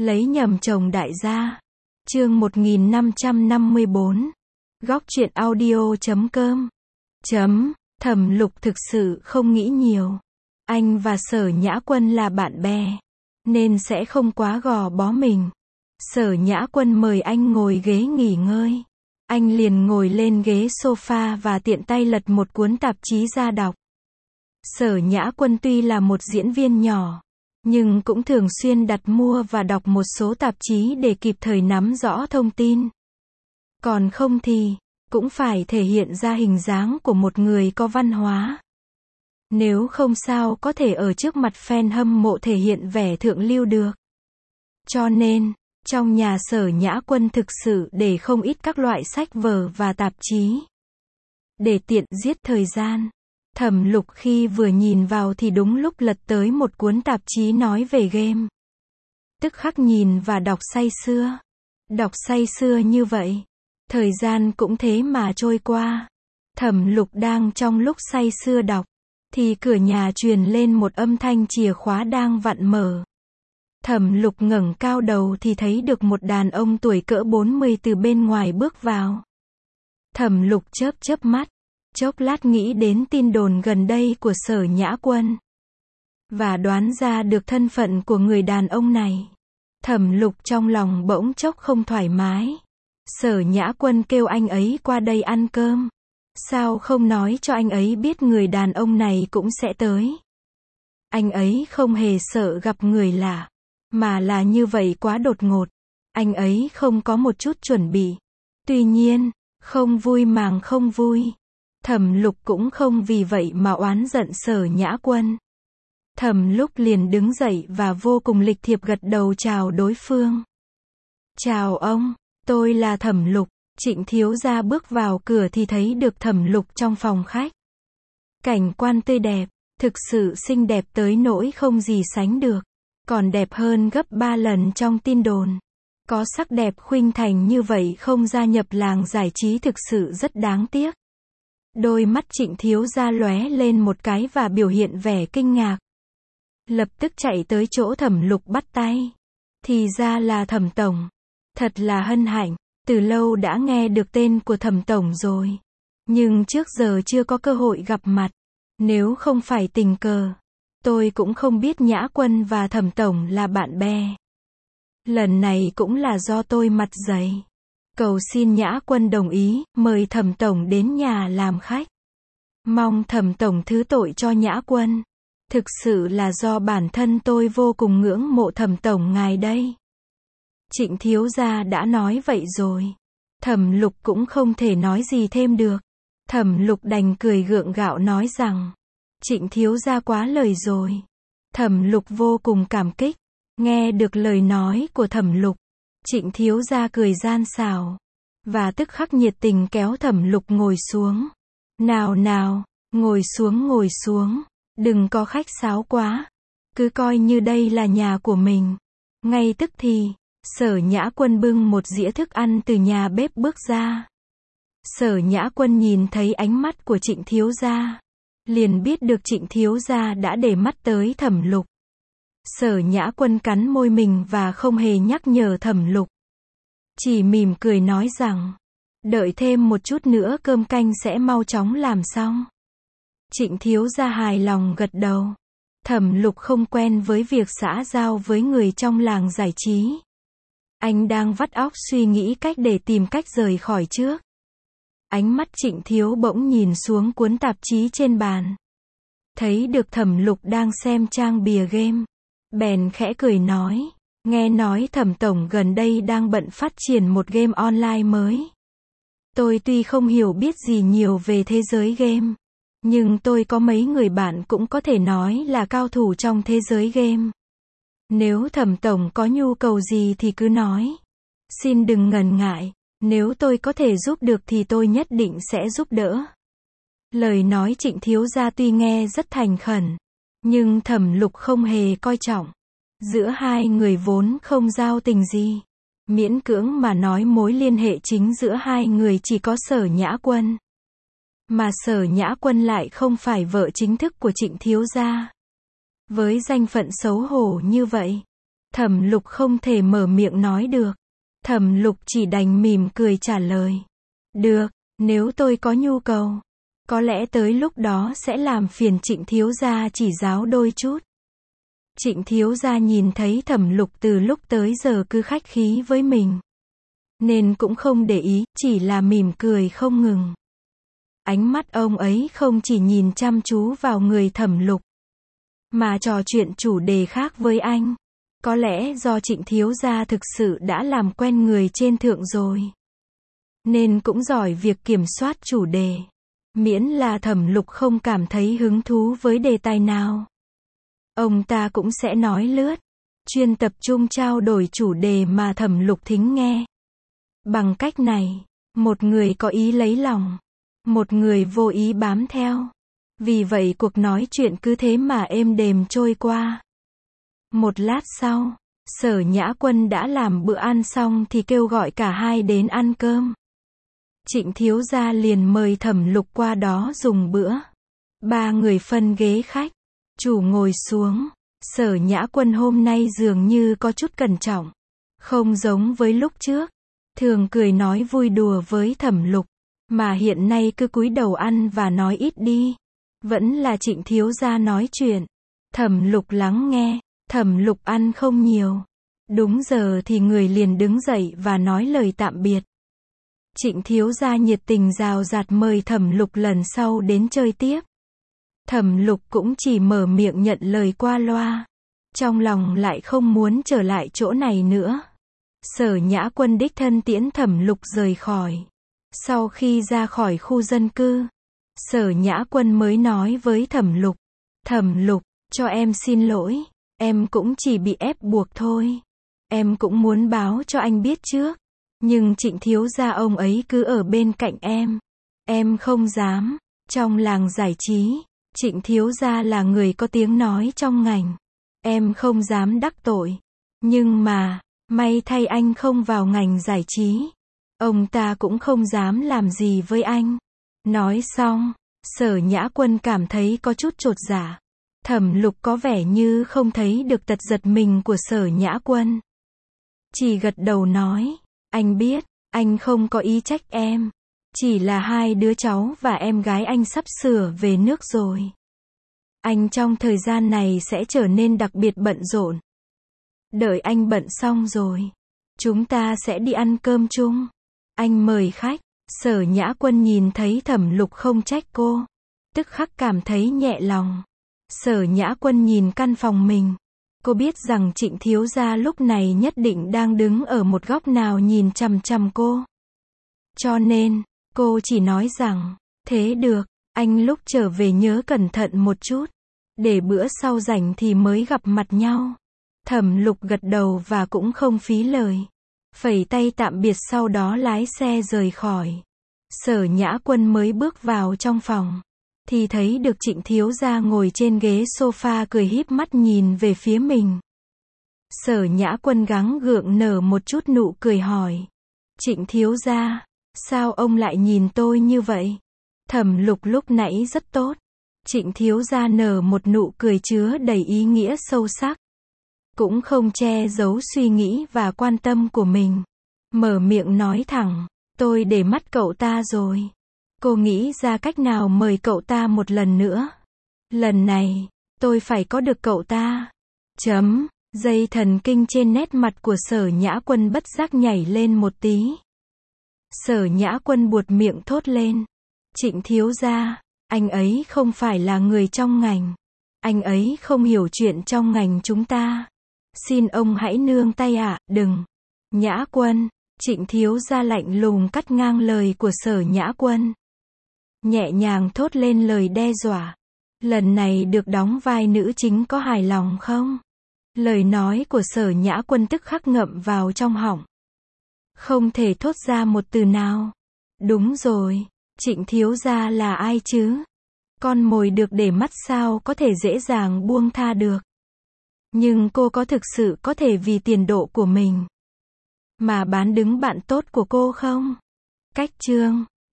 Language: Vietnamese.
Lấy nhầm chồng đại gia. Chương 1554. Góc truyện audio.com. Thẩm Lục thực sự không nghĩ nhiều. Anh và Sở Nhã Quân là bạn bè, nên sẽ không quá gò bó mình. Sở Nhã Quân mời anh ngồi ghế nghỉ ngơi. Anh liền ngồi lên ghế sofa và tiện tay lật một cuốn tạp chí ra đọc. Sở Nhã Quân tuy là một diễn viên nhỏ, nhưng cũng thường xuyên đặt mua và đọc một số tạp chí để kịp thời nắm rõ thông tin. Còn không thì, cũng phải thể hiện ra hình dáng của một người có văn hóa. Nếu không sao có thể ở trước mặt fan hâm mộ thể hiện vẻ thượng lưu được. Cho nên, trong nhà Sở Nhã Quân thực sự để không ít các loại sách vở và tạp chí. Để tiện giết thời gian, Thẩm Lục khi vừa nhìn vào thì đúng lúc lật tới một cuốn tạp chí nói về game. Tức khắc nhìn và đọc say sưa. Đọc say sưa như vậy, thời gian cũng thế mà trôi qua. Thẩm Lục đang trong lúc say sưa đọc, thì cửa nhà truyền lên một âm thanh chìa khóa đang vặn mở. Thẩm Lục ngẩng cao đầu thì thấy được một đàn ông tuổi cỡ 40 từ bên ngoài bước vào. Thẩm Lục chớp mắt, chốc lát nghĩ đến tin đồn gần đây của Sở Nhã Quân, và đoán ra được thân phận của người đàn ông này. Thẩm Lục trong lòng bỗng chốc không thoải mái. Sở Nhã Quân kêu anh ấy qua đây ăn cơm. Sao không nói cho anh ấy biết người đàn ông này cũng sẽ tới? Anh ấy không hề sợ gặp người lạ, mà là như vậy quá đột ngột. Anh ấy không có một chút chuẩn bị. Tuy nhiên, không vui màng không vui. Thẩm Lục cũng không vì vậy mà oán giận Sở Nhã Quân. Thẩm Lục liền đứng dậy và vô cùng lịch thiệp gật đầu chào đối phương. Chào ông, tôi là Thẩm Lục. Trịnh thiếu gia bước vào cửa thì thấy được Thẩm Lục trong phòng khách. Cảnh quan tươi đẹp, thực sự xinh đẹp tới nỗi không gì sánh được. Còn đẹp hơn gấp 3 lần trong tin đồn. Có sắc đẹp khuynh thành như vậy không gia nhập làng giải trí thực sự rất đáng tiếc. Đôi mắt Trịnh thiếu gia lóe lên một cái và biểu hiện vẻ kinh ngạc. Lập tức chạy tới chỗ Thẩm Lục bắt tay. Thì ra là Thẩm tổng. Thật là hân hạnh, từ lâu đã nghe được tên của Thẩm tổng rồi. Nhưng trước giờ chưa có cơ hội gặp mặt. Nếu không phải tình cờ, tôi cũng không biết Nhã Quân và Thẩm tổng là bạn bè. Lần này cũng là do tôi mặt dày. Cầu xin Nhã Quân đồng ý, mời Thẩm tổng đến nhà làm khách. Mong Thẩm tổng thứ tội cho Nhã Quân. Thực sự là do bản thân tôi vô cùng ngưỡng mộ Thẩm tổng ngài đây. Trịnh thiếu gia đã nói vậy rồi. Thẩm Lục cũng không thể nói gì thêm được. Thẩm Lục đành cười gượng gạo nói rằng, Trịnh thiếu gia quá lời rồi. Thẩm Lục vô cùng cảm kích. Nghe được lời nói của Thẩm Lục, Trịnh thiếu gia cười gian xảo, và tức khắc nhiệt tình kéo Thẩm Lục ngồi xuống. Nào, ngồi xuống, đừng có khách sáo quá. Cứ coi như đây là nhà của mình. Ngay tức thì, Sở Nhã Quân bưng một dĩa thức ăn từ nhà bếp bước ra. Sở Nhã Quân nhìn thấy ánh mắt của Trịnh thiếu gia, liền biết được Trịnh thiếu gia đã để mắt tới Thẩm Lục. Sở Nhã Quân cắn môi mình và không hề nhắc nhở Thẩm Lục. Chỉ mỉm cười nói rằng, đợi thêm một chút nữa cơm canh sẽ mau chóng làm xong. Trịnh thiếu gia hài lòng gật đầu. Thẩm Lục không quen với việc xã giao với người trong làng giải trí. Anh đang vắt óc suy nghĩ cách để tìm cách rời khỏi trước. Ánh mắt Trịnh thiếu bỗng nhìn xuống cuốn tạp chí trên bàn. Thấy được Thẩm Lục đang xem trang bìa game. Bèn khẽ cười nói, nghe nói Thẩm tổng gần đây đang bận phát triển một game online mới. Tôi tuy không hiểu biết gì nhiều về thế giới game, nhưng tôi có mấy người bạn cũng có thể nói là cao thủ trong thế giới game. Nếu Thẩm tổng có nhu cầu gì thì cứ nói. Xin đừng ngần ngại, nếu tôi có thể giúp được thì tôi nhất định sẽ giúp đỡ. Lời nói Trịnh thiếu gia tuy nghe rất thành khẩn, nhưng Thẩm Lục không hề coi trọng. Giữa hai người vốn không giao tình gì. Miễn cưỡng mà nói mối liên hệ chính giữa hai người chỉ có Sở Nhã Quân. Mà Sở Nhã Quân lại không phải vợ chính thức của Trịnh thiếu gia. Với danh phận xấu hổ như vậy, Thẩm Lục không thể mở miệng nói được. Thẩm Lục chỉ đành mỉm cười trả lời. Được, nếu tôi có nhu cầu. Có lẽ tới lúc đó sẽ làm phiền Trịnh thiếu gia chỉ giáo đôi chút. Trịnh thiếu gia nhìn thấy Thẩm Lục từ lúc tới giờ cứ khách khí với mình, nên cũng không để ý, chỉ là mỉm cười không ngừng. Ánh mắt ông ấy không chỉ nhìn chăm chú vào người Thẩm Lục, mà trò chuyện chủ đề khác với anh. Có lẽ do Trịnh thiếu gia thực sự đã làm quen người trên thượng rồi, nên cũng giỏi việc kiểm soát chủ đề. Miễn là Thẩm Lục không cảm thấy hứng thú với đề tài nào, ông ta cũng sẽ nói lướt, chuyên tập trung trao đổi chủ đề mà Thẩm Lục thính nghe. Bằng cách này, một người có ý lấy lòng, một người vô ý bám theo. Vì vậy cuộc nói chuyện cứ thế mà êm đềm trôi qua. Một lát sau, Sở Nhã Quân đã làm bữa ăn xong thì kêu gọi cả hai đến ăn cơm. Trịnh thiếu gia liền mời Thẩm Lục qua đó dùng bữa. Ba người phân ghế khách. Chủ ngồi xuống. Sở Nhã Quân hôm nay dường như có chút cẩn trọng. Không giống với lúc trước. Thường cười nói vui đùa với Thẩm Lục. Mà hiện nay cứ cúi đầu ăn và nói ít đi. Vẫn là Trịnh thiếu gia nói chuyện. Thẩm Lục lắng nghe. Thẩm Lục ăn không nhiều. Đúng giờ thì người liền đứng dậy và nói lời tạm biệt. Trịnh thiếu gia nhiệt tình rào rạt mời Thẩm Lục lần sau đến chơi tiếp. Thẩm Lục cũng chỉ mở miệng nhận lời qua loa. Trong lòng lại không muốn trở lại chỗ này nữa. Sở Nhã Quân đích thân tiễn Thẩm Lục rời khỏi. Sau khi ra khỏi khu dân cư, Sở Nhã Quân mới nói với Thẩm Lục. Thẩm Lục, cho em xin lỗi. Em cũng chỉ bị ép buộc thôi. Em cũng muốn báo cho anh biết trước. Nhưng Trịnh thiếu gia ông ấy cứ ở bên cạnh em. Em không dám. Trong làng giải trí, Trịnh thiếu gia là người có tiếng nói trong ngành. Em không dám đắc tội. Nhưng mà, may thay anh không vào ngành giải trí. Ông ta cũng không dám làm gì với anh. Nói xong, Sở Nhã Quân cảm thấy có chút chột dạ. Thẩm Lục có vẻ như không thấy được tật giật mình của Sở Nhã Quân. Chỉ gật đầu nói. Anh biết, anh không có ý trách em. Chỉ là hai đứa cháu và em gái anh sắp sửa về nước rồi. Anh trong thời gian này sẽ trở nên đặc biệt bận rộn. Đợi anh bận xong rồi, chúng ta sẽ đi ăn cơm chung. Anh mời khách. Sở Nhã Quân nhìn thấy Thẩm Lục không trách cô, tức khắc cảm thấy nhẹ lòng. Sở Nhã Quân nhìn căn phòng mình. Cô biết rằng Trịnh thiếu gia lúc này nhất định đang đứng ở một góc nào nhìn chằm chằm cô. Cho nên, cô chỉ nói rằng, thế được, anh lúc trở về nhớ cẩn thận một chút. Để bữa sau rảnh thì mới gặp mặt nhau. Thẩm Lục gật đầu và cũng không phí lời. Phẩy tay tạm biệt sau đó lái xe rời khỏi. Sở Nhã Quân mới bước vào trong phòng. Thì thấy được Trịnh thiếu gia ngồi trên ghế sofa cười híp mắt nhìn về phía mình. Sở Nhã Quân gắng gượng nở một chút nụ cười hỏi. Trịnh thiếu gia, sao ông lại nhìn tôi như vậy? Thẩm Lục lúc nãy rất tốt. Trịnh thiếu gia nở một nụ cười chứa đầy ý nghĩa sâu sắc. Cũng không che giấu suy nghĩ và quan tâm của mình. Mở miệng nói thẳng, tôi để mắt cậu ta rồi. Cô nghĩ ra cách nào mời cậu ta một lần nữa. Lần này, tôi phải có được cậu ta. Dây thần kinh trên nét mặt của Sở Nhã Quân bất giác nhảy lên một tí. Sở Nhã Quân buột miệng thốt lên. Trịnh thiếu gia, anh ấy không phải là người trong ngành. Anh ấy không hiểu chuyện trong ngành chúng ta. Xin ông hãy nương tay ạ, đừng. Nhã Quân, Trịnh thiếu gia lạnh lùng cắt ngang lời của Sở Nhã Quân. Nhẹ nhàng thốt lên lời đe dọa. Lần này được đóng vai nữ chính có hài lòng không? Lời nói của Sở Nhã Quân tức khắc ngậm vào trong họng. Không thể thốt ra một từ nào. Đúng rồi, Trịnh thiếu gia là ai chứ? Con mồi được để mắt sao có thể dễ dàng buông tha được. Nhưng cô có thực sự có thể vì tiền độ của mình mà bán đứng bạn tốt của cô không? Cách chương